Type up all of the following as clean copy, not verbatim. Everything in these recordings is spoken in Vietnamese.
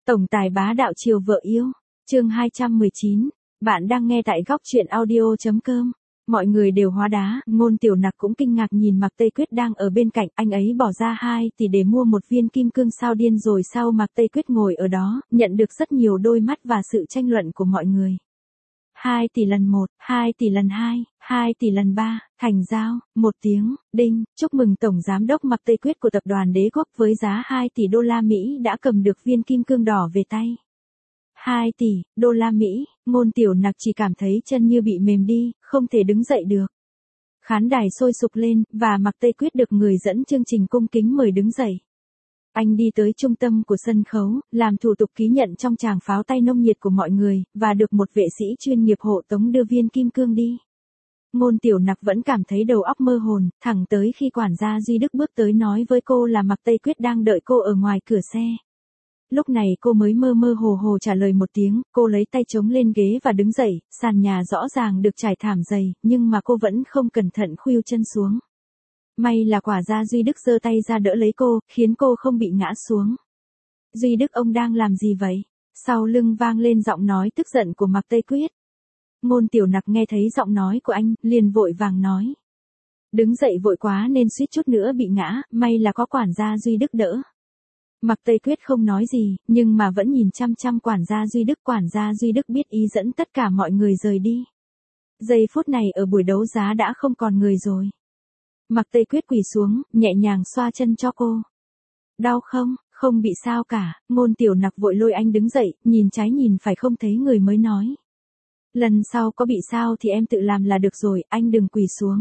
Tổng tài bá đạo chiều vợ yêu. Chương 219. Bạn đang nghe tại góc truyện audio.com. Mọi người đều hóa đá, Ngôn Tiểu Nặc cũng kinh ngạc nhìn Mạc Tây Quyết đang ở bên cạnh, anh ấy bỏ ra 2 tỷ để mua một viên kim cương sao điên rồi sao? Mạc Tây Quyết ngồi ở đó, nhận được rất nhiều đôi mắt và sự tranh luận của mọi người. 2 tỷ lần 1, 2 tỷ lần 2, 2 tỷ lần 3, thành giao, 1 tiếng, đinh, chúc mừng Tổng Giám đốc Mạc Tây Quyết của tập đoàn Đế Quốc với giá 2 tỷ đô la Mỹ đã cầm được viên kim cương đỏ về tay. 2 tỷ đô la Mỹ, Ngôn Tiểu Nặc chỉ cảm thấy chân như bị mềm đi, không thể đứng dậy được. Khán đài sôi sục lên, và Mạc Tây Quyết được người dẫn chương trình cung kính mời đứng dậy. Anh đi tới trung tâm của sân khấu, làm thủ tục ký nhận trong tràng pháo tay nồng nhiệt của mọi người, và được một vệ sĩ chuyên nghiệp hộ tống đưa viên kim cương đi. Ngôn Tiểu Nặc vẫn cảm thấy đầu óc mơ hồn, thẳng tới khi quản gia Duy Đức bước tới nói với cô là Mạc Tây Quyết đang đợi cô ở ngoài cửa xe. Lúc này cô mới mơ mơ hồ hồ trả lời một tiếng, cô lấy tay chống lên ghế và đứng dậy, sàn nhà rõ ràng được trải thảm dày, nhưng mà cô vẫn không cẩn thận khuỵu chân xuống. May là quản gia Duy Đức giơ tay ra đỡ lấy cô, khiến cô không bị ngã xuống. Duy Đức, ông đang làm gì vậy? Sau lưng vang lên giọng nói tức giận của Mạc Tây Quyết. Ngôn Tiểu Nặc nghe thấy giọng nói của anh, liền vội vàng nói. Đứng dậy vội quá nên suýt chút nữa bị ngã, may là có quản gia Duy Đức đỡ. Mạc Tây Quyết không nói gì, nhưng mà vẫn nhìn chăm chăm quản gia Duy Đức. Quản gia Duy Đức biết ý dẫn tất cả mọi người rời đi. Giây phút này ở buổi đấu giá đã không còn người rồi. Mạc Tây Quyết quỳ xuống, nhẹ nhàng xoa chân cho cô. Đau không? Không bị sao cả. Ngôn Tiểu Nặc vội lôi anh đứng dậy, nhìn trái nhìn phải không thấy người mới nói. Lần sau có bị sao thì em tự làm là được rồi, anh đừng quỳ xuống.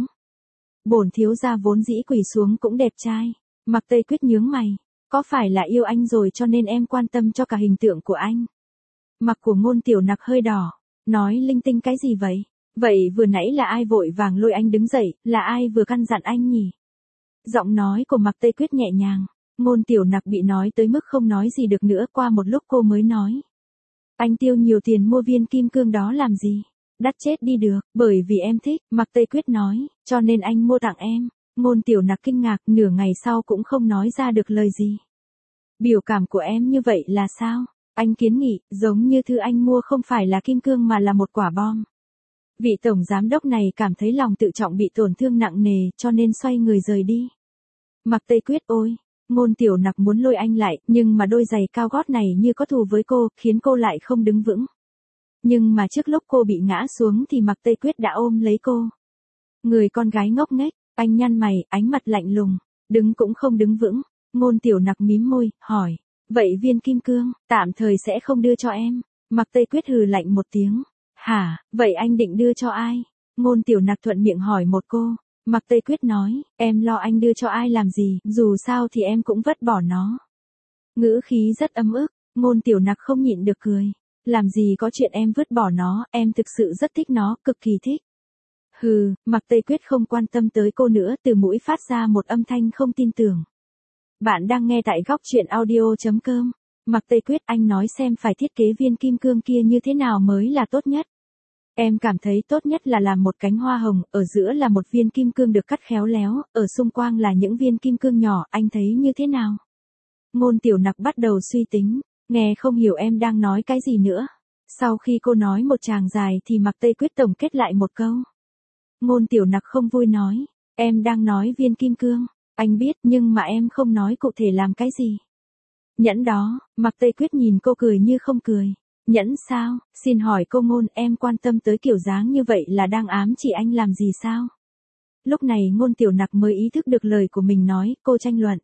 Bổn thiếu gia vốn dĩ quỳ xuống cũng đẹp trai. Mạc Tây Quyết nhướng mày. Có phải là yêu anh rồi cho nên em quan tâm cho cả hình tượng của anh? Mặt của Ngôn Tiểu Nặc hơi đỏ. Nói linh tinh cái gì vậy? Vậy vừa nãy là ai vội vàng lôi anh đứng dậy, là ai vừa căn dặn anh nhỉ? Giọng nói của Mạc Tây Quyết nhẹ nhàng. Ngôn Tiểu Nặc bị nói tới mức không nói gì được nữa, qua một lúc cô mới nói. Anh tiêu nhiều tiền mua viên kim cương đó làm gì? Đắt chết đi được, bởi vì em thích, Mạc Tây Quyết nói, cho nên anh mua tặng em. Ngôn Tiểu Nặc kinh ngạc, nửa ngày sau cũng không nói ra được lời gì. Biểu cảm của em như vậy là sao? Anh kiến nghị, giống như thứ anh mua không phải là kim cương mà là một quả bom. Vị tổng giám đốc này cảm thấy lòng tự trọng bị tổn thương nặng nề, cho nên xoay người rời đi. Mạc Tây Quyết ôi! Ngôn Tiểu Nặc muốn lôi anh lại, nhưng mà đôi giày cao gót này như có thù với cô, khiến cô lại không đứng vững. Nhưng mà trước lúc cô bị ngã xuống thì Mạc Tây Quyết đã ôm lấy cô. Người con gái ngốc nghếch, anh nhăn mày, ánh mặt lạnh lùng, đứng cũng không đứng vững. Ngôn Tiểu Nặc mím môi, hỏi, vậy viên kim cương, tạm thời sẽ không đưa cho em. Mạc Tây Quyết hừ lạnh một tiếng. Hả, vậy anh định đưa cho ai? Ngôn Tiểu Nặc thuận miệng hỏi một cô. Mạc Tây Quyết nói, em lo anh đưa cho ai làm gì, dù sao thì em cũng vứt bỏ nó. Ngữ khí rất ấm ức, Ngôn Tiểu Nặc không nhịn được cười. Làm gì có chuyện em vứt bỏ nó, em thực sự rất thích nó, cực kỳ thích. Hừ, Mạc Tây Quyết không quan tâm tới cô nữa, từ mũi phát ra một âm thanh không tin tưởng. Bạn đang nghe tại góc truyện audio.com. Mạc Tây Quyết, anh nói xem phải thiết kế viên kim cương kia như thế nào mới là tốt nhất. Em cảm thấy tốt nhất là làm một cánh hoa hồng, ở giữa là một viên kim cương được cắt khéo léo, ở xung quanh là những viên kim cương nhỏ, anh thấy như thế nào? Ngôn Tiểu Nặc bắt đầu suy tính, nghe không hiểu em đang nói cái gì nữa. Sau khi cô nói một tràng dài thì Mạc Tây Quyết tổng kết lại một câu. Ngôn Tiểu Nặc không vui nói, em đang nói viên kim cương, anh biết nhưng mà em không nói cụ thể làm cái gì. Nhẫn đó, Mạc Tây Quyết nhìn cô cười như không cười. Nhẫn sao, xin hỏi cô Ngôn, em quan tâm tới kiểu dáng như vậy là đang ám chỉ anh làm gì sao? Lúc này Ngôn Tiểu Nặc mới ý thức được lời của mình nói, cô tranh luận.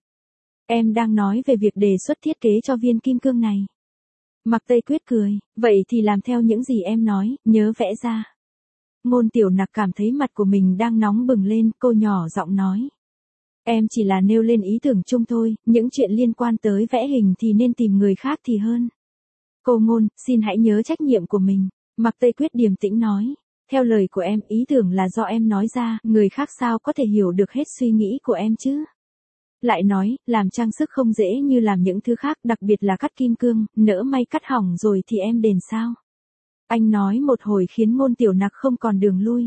Em đang nói về việc đề xuất thiết kế cho viên kim cương này. Mạc Tây Quyết cười, vậy thì làm theo những gì em nói, nhớ vẽ ra. Ngôn Tiểu Nặc cảm thấy mặt của mình đang nóng bừng lên, cô nhỏ giọng nói. Em chỉ là nêu lên ý tưởng chung thôi, những chuyện liên quan tới vẽ hình thì nên tìm người khác thì hơn. Cô Ngôn, xin hãy nhớ trách nhiệm của mình. Mạc Tây Quyết điềm tĩnh nói. Theo lời của em, ý tưởng là do em nói ra, người khác sao có thể hiểu được hết suy nghĩ của em chứ? Lại nói, làm trang sức không dễ như làm những thứ khác, đặc biệt là cắt kim cương, nỡ may cắt hỏng rồi thì em đền sao? Anh nói một hồi khiến Ngôn Tiểu Nặc không còn đường lui.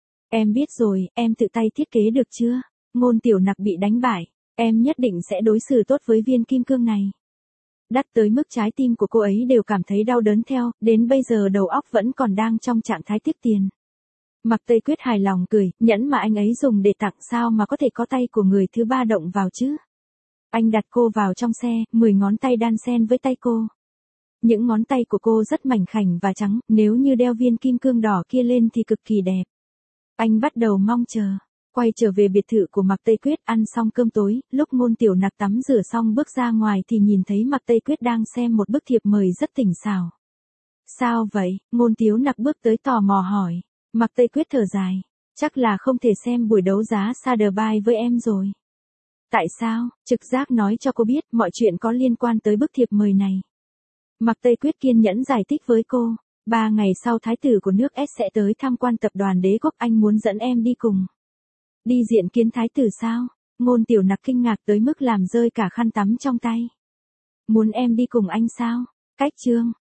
Em biết rồi, em tự tay thiết kế được chưa? Ngôn Tiểu Nặc bị đánh bại. Em nhất định sẽ đối xử tốt với viên kim cương này. Đắt tới mức trái tim của cô ấy đều cảm thấy đau đớn theo, đến bây giờ đầu óc vẫn còn đang trong trạng thái tiếc tiền. Mạc Tây Quyết hài lòng cười, nhẫn mà anh ấy dùng để tặng sao mà có thể có tay của người thứ ba động vào chứ. Anh đặt cô vào trong xe, 10 ngón tay đan xen với tay cô. Những ngón tay của cô rất mảnh khảnh và trắng, nếu như đeo viên kim cương đỏ kia lên thì cực kỳ đẹp. Anh bắt đầu mong chờ. Quay trở về biệt thự của Mạc Tây Quyết, ăn xong cơm tối, lúc Ngôn Tiểu Nặc tắm rửa xong bước ra ngoài thì nhìn thấy Mạc Tây Quyết đang xem một bức thiệp mời rất tỉnh xảo. Sao vậy? Ngôn Tiểu Nặc bước tới tò mò hỏi. Mạc Tây Quyết thở dài. Chắc là không thể xem buổi đấu giá Sotheby's với em rồi. Tại sao? Trực giác nói cho cô biết mọi chuyện có liên quan tới bức thiệp mời này. Mạc Tây Quyết kiên nhẫn giải thích với cô. 3 ngày sau thái tử của nước S sẽ tới tham quan tập đoàn đế quốc, anh muốn dẫn em đi cùng. Đi diện kiến thái tử sao? Ngôn Tiểu Nặc kinh ngạc tới mức làm rơi cả khăn tắm trong tay. Muốn em đi cùng anh sao? Cách chương.